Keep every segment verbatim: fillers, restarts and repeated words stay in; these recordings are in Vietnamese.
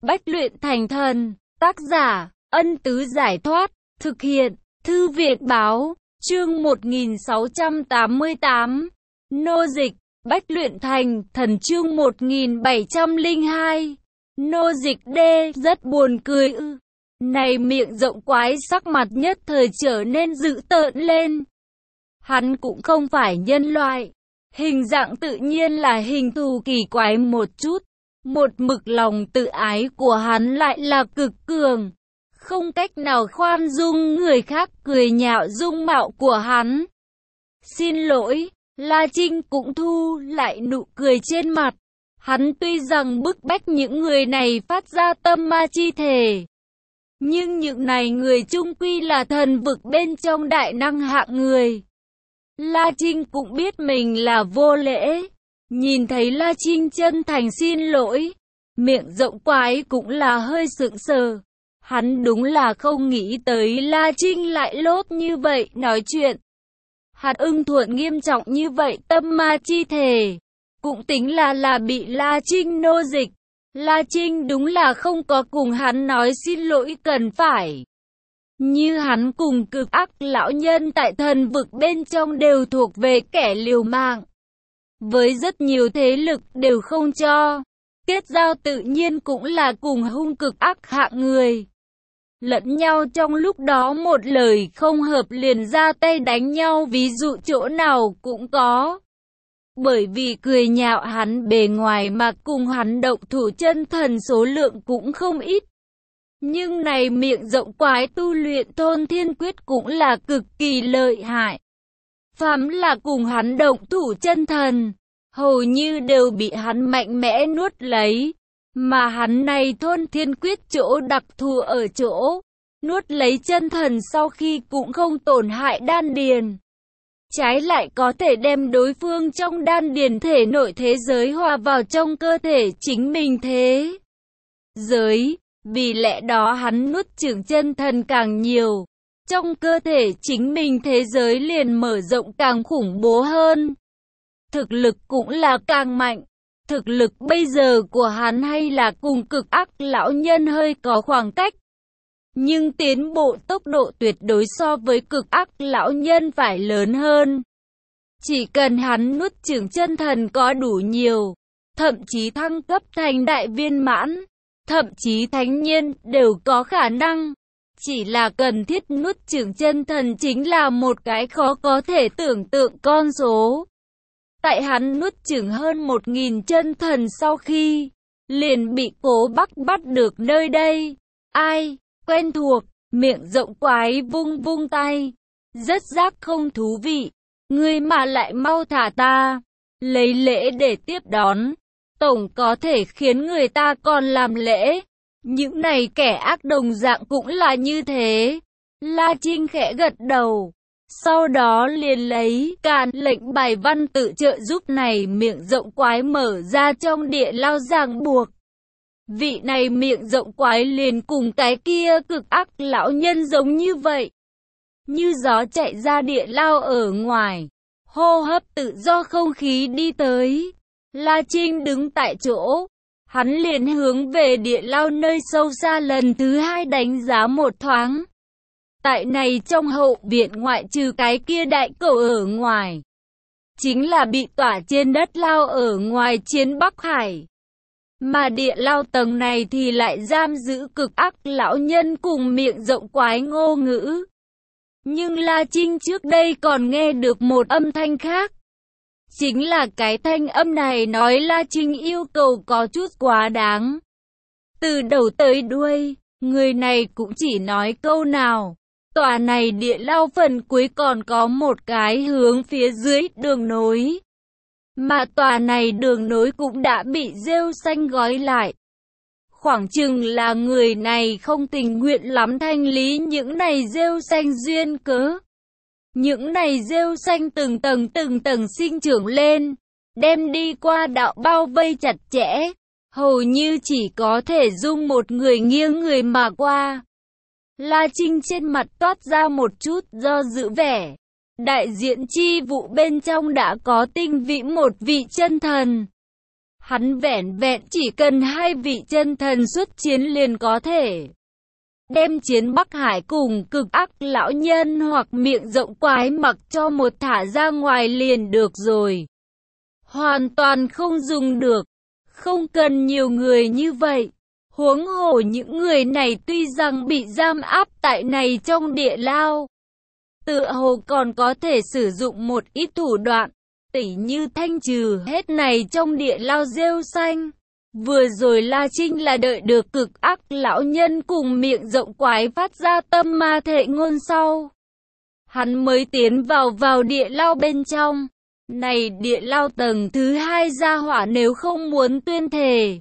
Bách luyện thành thần. Tác giả, Ân Tứ Giải Thoát. Thực hiện, Thư viện Báo. Chương một nghìn sáu trăm tám mươi tám. Nô dịch, Bách luyện thành thần. Chương một nghìn bảy trăm lẻ hai. Nô dịch D. Rất buồn cười ư. Này miệng rộng quái sắc mặt nhất thời trở nên dữ tợn lên. Hắn cũng không phải nhân loại. Hình dạng tự nhiên là hình thù kỳ quái một chút. Một mực lòng tự ái của hắn lại là cực cường. Không cách nào khoan dung người khác cười nhạo dung mạo của hắn. Xin lỗi, La Trinh cũng thu lại nụ cười trên mặt. Hắn tuy rằng bức bách những người này phát ra tâm ma chi thể. Nhưng những này người chung quy là thần vực bên trong đại năng hạng người. La Trinh cũng biết mình là vô lễ. Nhìn thấy La Trinh chân thành xin lỗi, miệng rộng quái cũng là hơi sững sờ. Hắn đúng là không nghĩ tới La Trinh lại lốt như vậy nói chuyện. Hắn ưng thuận nghiêm trọng như vậy tâm ma chi thể. Cũng tính là là bị La Trinh nô dịch. La Trinh đúng là không có cùng hắn nói xin lỗi cần phải. Như hắn cùng cực ác lão nhân tại thần vực bên trong đều thuộc về kẻ liều mạng. Với rất nhiều thế lực đều không cho. Kết giao tự nhiên cũng là cùng hung cực ác hạng người. Lẫn nhau trong lúc đó một lời không hợp liền ra tay đánh nhau, ví dụ chỗ nào cũng có. Bởi vì cười nhạo hắn bề ngoài mà cùng hắn động thủ chân thần số lượng cũng không ít. Nhưng này miệng rộng quái tu luyện Thôn Thiên Quyết cũng là cực kỳ lợi hại. Phàm là cùng hắn động thủ chân thần, hầu như đều bị hắn mạnh mẽ nuốt lấy. Mà hắn này Thôn Thiên Quyết chỗ đặc thù ở chỗ, nuốt lấy chân thần sau khi cũng không tổn hại đan điền. Trái lại có thể đem đối phương trong đan điền thể nội thế giới hòa vào trong cơ thể chính mình thế giới. Vì lẽ đó hắn nuốt chửng chân thần càng nhiều, trong cơ thể chính mình thế giới liền mở rộng càng khủng bố hơn. Thực lực cũng là càng mạnh. Thực lực bây giờ của hắn hay là cùng cực ác lão nhân hơi có khoảng cách. Nhưng tiến bộ tốc độ tuyệt đối so với cực ác lão nhân phải lớn hơn. Chỉ cần hắn nuốt chửng chân thần có đủ nhiều, thậm chí thăng cấp thành đại viên mãn, thậm chí thánh nhân đều có khả năng. Chỉ là cần thiết nuốt chửng chân thần chính là một cái khó có thể tưởng tượng con số. Tại hắn nuốt chửng hơn một nghìn chân thần sau khi, liền bị Cố Bắc bắt được nơi đây. Ai, quen thuộc, miệng rộng quái vung vung tay. Rất giác không thú vị, ngươi mà lại mau thả ta, lấy lễ để tiếp đón. Tổng có thể khiến người ta còn làm lễ. Những này kẻ ác đồng dạng cũng là như thế. La Trinh khẽ gật đầu. Sau đó liền lấy càn lệnh bài văn tự trợ giúp này miệng rộng quái mở ra trong địa lao ràng buộc. Vị này miệng rộng quái liền cùng cái kia cực ác lão nhân giống như vậy. Như gió chạy ra địa lao ở ngoài. Hô hấp tự do không khí đi tới. La Trinh đứng tại chỗ. Hắn liền hướng về địa lao nơi sâu xa lần thứ hai đánh giá một thoáng. Tại này trong hậu viện ngoại trừ cái kia đại cầu ở ngoài, chính là bị tỏa trên đất lao ở ngoài chiến Bắc Hải. Mà địa lao tầng này thì lại giam giữ cực ác lão nhân cùng miệng rộng quái ngô ngữ. Nhưng La Trinh trước đây còn nghe được một âm thanh khác. Chính là cái thanh âm này nói La Trinh yêu cầu có chút quá đáng. Từ đầu tới đuôi, người này cũng chỉ nói câu nào. Tòa này địa lao phần cuối còn có một cái hướng phía dưới đường nối. Mà tòa này đường nối cũng đã bị rêu xanh gói lại. Khoảng chừng là người này không tình nguyện lắm thanh lý những này rêu xanh duyên cớ. Những này rêu xanh từng tầng từng tầng sinh trưởng lên, đem đi qua đạo bao vây chặt chẽ, hầu như chỉ có thể dung một người nghiêng người mà qua. La Trinh trên mặt toát ra một chút do dự vẻ. Đại diện chi vụ bên trong đã có tinh vĩ một vị chân thần. Hắn vẻn vẹn chỉ cần hai vị chân thần xuất chiến liền có thể đem chiến Bắc Hải cùng cực ác lão nhân hoặc miệng rộng quái mặc cho một thả ra ngoài liền được rồi. Hoàn toàn không dùng được. Không cần nhiều người như vậy. Huống hồ những người này tuy rằng bị giam áp tại này trong địa lao, tựa hồ còn có thể sử dụng một ít thủ đoạn, tỉ như thanh trừ hết này trong địa lao rêu xanh. Vừa rồi La Trinh là đợi được cực ác lão nhân cùng miệng rộng quái phát ra tâm ma thệ ngôn sau, hắn mới tiến vào vào địa lao bên trong. Này địa lao tầng thứ hai gia hỏa nếu không muốn tuyên thề,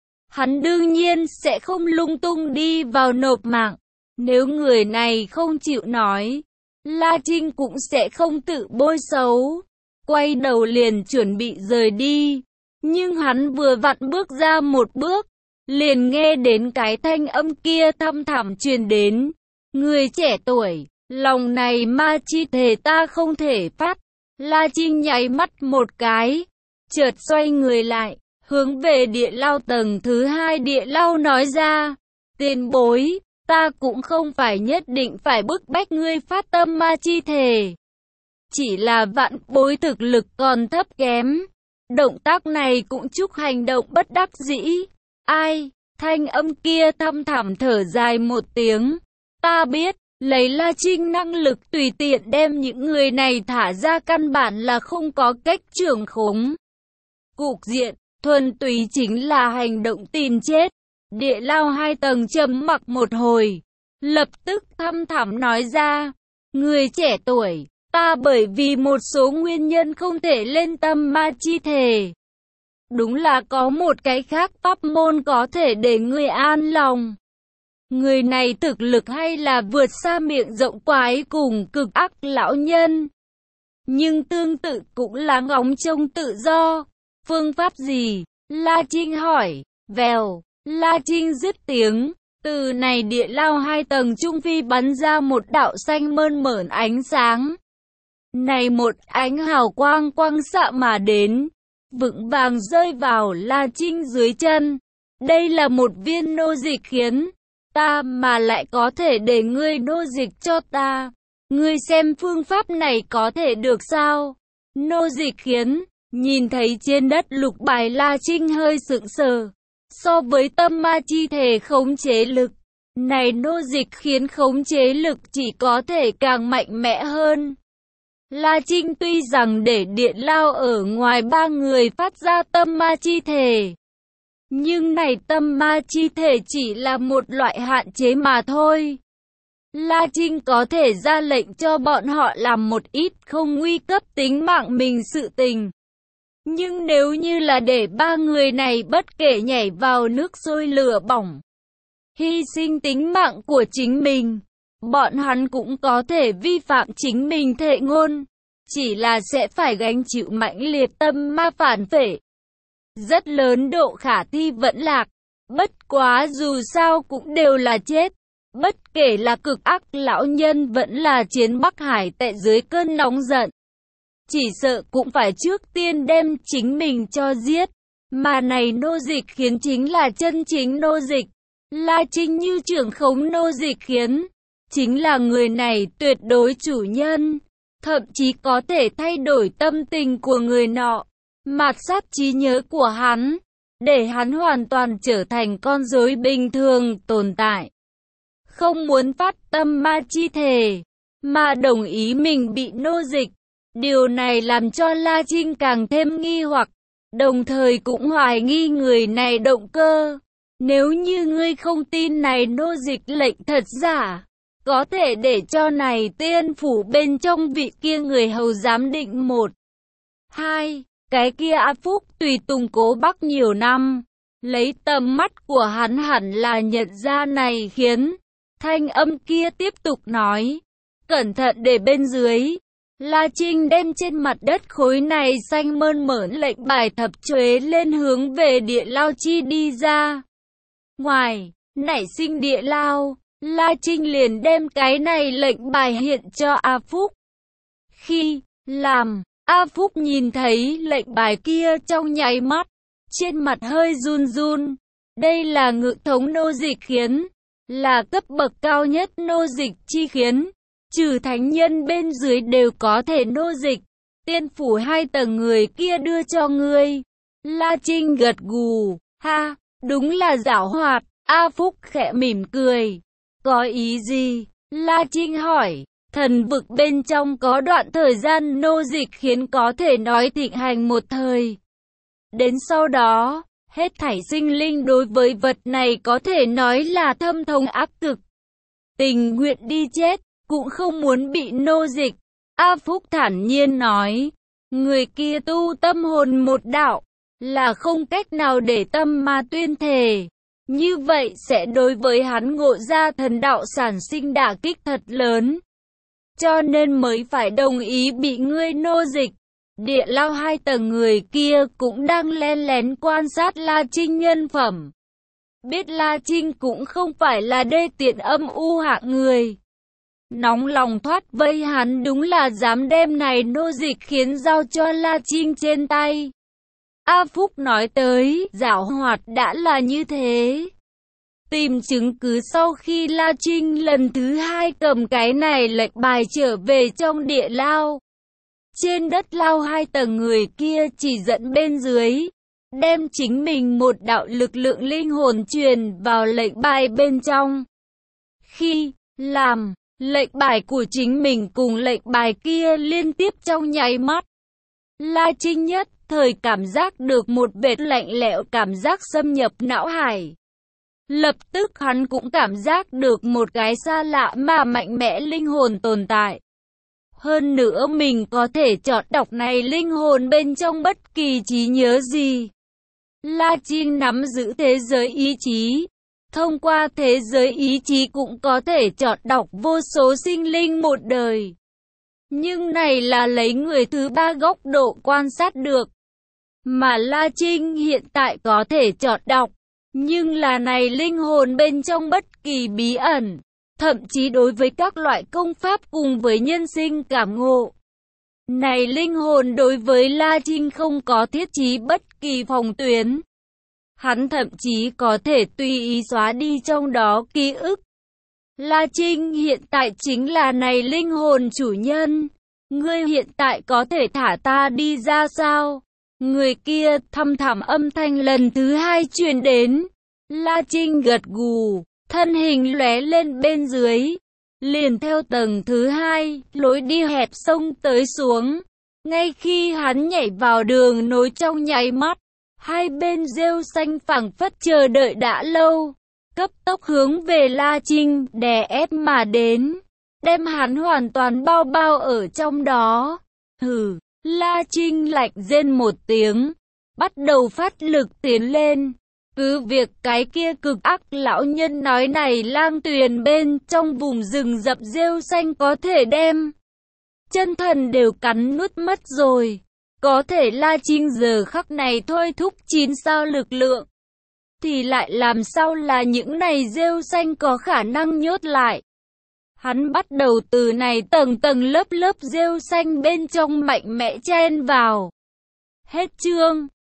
hắn đương nhiên sẽ không lung tung đi vào nộp mạng. Nếu người này không chịu nói, La Trinh cũng sẽ không tự bôi xấu. Quay đầu liền chuẩn bị rời đi. Nhưng hắn vừa vặn bước ra một bước, liền nghe đến cái thanh âm kia thăm thẳm truyền đến. Người trẻ tuổi, lòng này ma chi thể ta không thể phát. La Trinh nháy mắt một cái, chợt xoay người lại, hướng về địa lao tầng thứ hai địa lao nói ra. Tiền bối, ta cũng không phải nhất định phải bức bách ngươi phát tâm ma chi thể. Chỉ là vạn bối thực lực còn thấp kém. Động tác này cũng chúc hành động bất đắc dĩ. Ai? Thanh âm kia thăm thẳm thở dài một tiếng. Ta biết, lấy La Trinh năng lực tùy tiện đem những người này thả ra căn bản là không có cách trưởng khống. Cục diện, thuần túy chính là hành động tìm chết. Địa lao hai tầng trầm mặc một hồi, lập tức thăm thẳm nói ra. Người trẻ tuổi, ta bởi vì một số nguyên nhân không thể lên tâm ma chi thể. Đúng là có một cái khác pháp môn có thể để người an lòng. Người này thực lực hay là vượt xa miệng rộng quái cùng cực ác lão nhân. Nhưng tương tự cũng là ngóng trông tự do. Phương pháp gì? La Trinh hỏi. Vèo, La Trinh dứt tiếng. Từ này địa lao hai tầng trung phi bắn ra một đạo xanh mơn mởn ánh sáng. Này một ánh hào quang quang xạ mà đến, vững vàng rơi vào La Trinh dưới chân. Đây là một viên nô dịch khiến ta mà lại có thể để ngươi nô dịch cho ta. Ngươi xem phương pháp này có thể được sao? Nô dịch khiến, nhìn thấy trên đất lục bài La Trinh hơi sững sờ. So với tâm ma chi thể khống chế lực, này nô dịch khiến khống chế lực chỉ có thể càng mạnh mẽ hơn. La Trinh tuy rằng để điện lao ở ngoài ba người phát ra tâm ma chi thể, nhưng này tâm ma chi thể chỉ là một loại hạn chế mà thôi. La Trinh có thể ra lệnh cho bọn họ làm một ít không nguy cấp tính mạng mình sự tình. Nhưng nếu như là để ba người này bất kể nhảy vào nước sôi lửa bỏng, hy sinh tính mạng của chính mình, bọn hắn cũng có thể vi phạm chính mình thệ ngôn, chỉ là sẽ phải gánh chịu mãnh liệt tâm ma phản phệ. Rất lớn độ khả thi vẫn lạc, bất quá dù sao cũng đều là chết. Bất kể là cực ác lão nhân vẫn là chiến Bắc Hải tại dưới cơn nóng giận, chỉ sợ cũng phải trước tiên đem chính mình cho giết. Mà này nô dịch khiến chính là chân chính nô dịch. La Trinh như trưởng khống nô dịch khiến, chính là người này tuyệt đối chủ nhân, thậm chí có thể thay đổi tâm tình của người nọ, mạt sát trí nhớ của hắn, để hắn hoàn toàn trở thành con rối bình thường tồn tại. Không muốn phát tâm ma chi thể, mà đồng ý mình bị nô dịch. Điều này làm cho La Trinh càng thêm nghi hoặc, đồng thời cũng hoài nghi người này động cơ. Nếu như ngươi không tin này nô dịch lệnh thật giả, có thể để cho này tiên phủ bên trong vị kia người hầu giám định một. Hai, cái kia A Phúc tùy tùng Cố Bắc nhiều năm, lấy tầm mắt của hắn hẳn là nhận ra này khiến. Thanh âm kia tiếp tục nói, cẩn thận để bên dưới. La Trinh đem trên mặt đất khối này xanh mơn mởn lệnh bài thập chuế lên hướng về địa lao chi đi ra. Ngoài, nảy sinh địa lao, La Trinh liền đem cái này lệnh bài hiện cho A Phúc. Khi làm, A Phúc nhìn thấy lệnh bài kia trong nháy mắt, trên mặt hơi run run. Đây là ngự thống nô dịch khiến, là cấp bậc cao nhất nô dịch chi khiến, trừ thánh nhân bên dưới đều có thể nô dịch. Tiên phủ hai tầng người kia đưa cho ngươi. La Trinh gật gù, ha, đúng là giảo hoạt. A Phúc khẽ mỉm cười. Có ý gì? La Trinh hỏi. Thần vực bên trong có đoạn thời gian nô dịch khiến có thể nói thịnh hành một thời. Đến sau đó, hết thảy sinh linh đối với vật này có thể nói là thâm thống ác cực. Tình nguyện đi chết, cũng không muốn bị nô dịch. A Phúc thản nhiên nói, người kia tu tâm hồn một đạo, là không cách nào để tâm mà tuyên thề. Như vậy sẽ đối với hắn ngộ ra thần đạo sản sinh đả kích thật lớn. Cho nên mới phải đồng ý bị ngươi nô dịch. Địa lao hai tầng người kia cũng đang len lén quan sát La Trinh nhân phẩm. Biết La Trinh cũng không phải là đê tiện âm u hạng người. Nóng lòng thoát vây hắn đúng là dám đem này nô dịch khiến giao cho La Trinh trên tay. A Phúc nói tới, giảo hoạt đã là như thế. Tìm chứng cứ sau khi La Trinh lần thứ hai cầm cái này lệnh bài trở về trong địa lao. Trên đất lao hai tầng người kia chỉ dẫn bên dưới, đem chính mình một đạo lực lượng linh hồn truyền vào lệnh bài bên trong. Khi làm, lệnh bài của chính mình cùng lệnh bài kia liên tiếp trong nháy mắt. La Trinh nhất thời cảm giác được một vệt lạnh lẽo cảm giác xâm nhập não hải. Lập tức hắn cũng cảm giác được một cái xa lạ mà mạnh mẽ linh hồn tồn tại. Hơn nữa mình có thể chọn đọc này linh hồn bên trong bất kỳ trí nhớ gì. La Trinh nắm giữ thế giới ý chí. Thông qua thế giới ý chí cũng có thể chọn đọc vô số sinh linh một đời. Nhưng này là lấy người thứ ba góc độ quan sát được. Mà La Trinh hiện tại có thể chọn đọc. Nhưng là này linh hồn bên trong bất kỳ bí ẩn. Thậm chí đối với các loại công pháp cùng với nhân sinh cảm ngộ. Này linh hồn đối với La Trinh không có thiết trí bất kỳ phòng tuyến. Hắn thậm chí có thể tùy ý xóa đi trong đó ký ức. La Trinh hiện tại chính là này linh hồn chủ nhân. Ngươi hiện tại có thể thả ta đi ra sao? Người kia thăm thẳm âm thanh lần thứ hai truyền đến. La Trinh gật gù, thân hình lóe lên bên dưới. Liền theo tầng thứ hai, lối đi hẹp sông tới xuống. Ngay khi hắn nhảy vào đường nối trong nháy mắt, hai bên rêu xanh phảng phất chờ đợi đã lâu. Cấp tốc hướng về La Trinh, đè ép mà đến. Đem hắn hoàn toàn bao bao ở trong đó. Hừ, La Trinh lạnh rên một tiếng. Bắt đầu phát lực tiến lên. Cứ việc cái kia cực ác lão nhân nói này lang tuyền bên trong vùng rừng rậm rêu xanh có thể đem chân thần đều cắn nuốt mất rồi. Có thể La Trinh giờ khắc này thôi thúc chín sao lực lượng. Thì lại làm sao là những này rêu xanh có khả năng nhốt lại. Hắn bắt đầu từ này tầng tầng lớp lớp rêu xanh bên trong mạnh mẽ chen vào. Hết chương.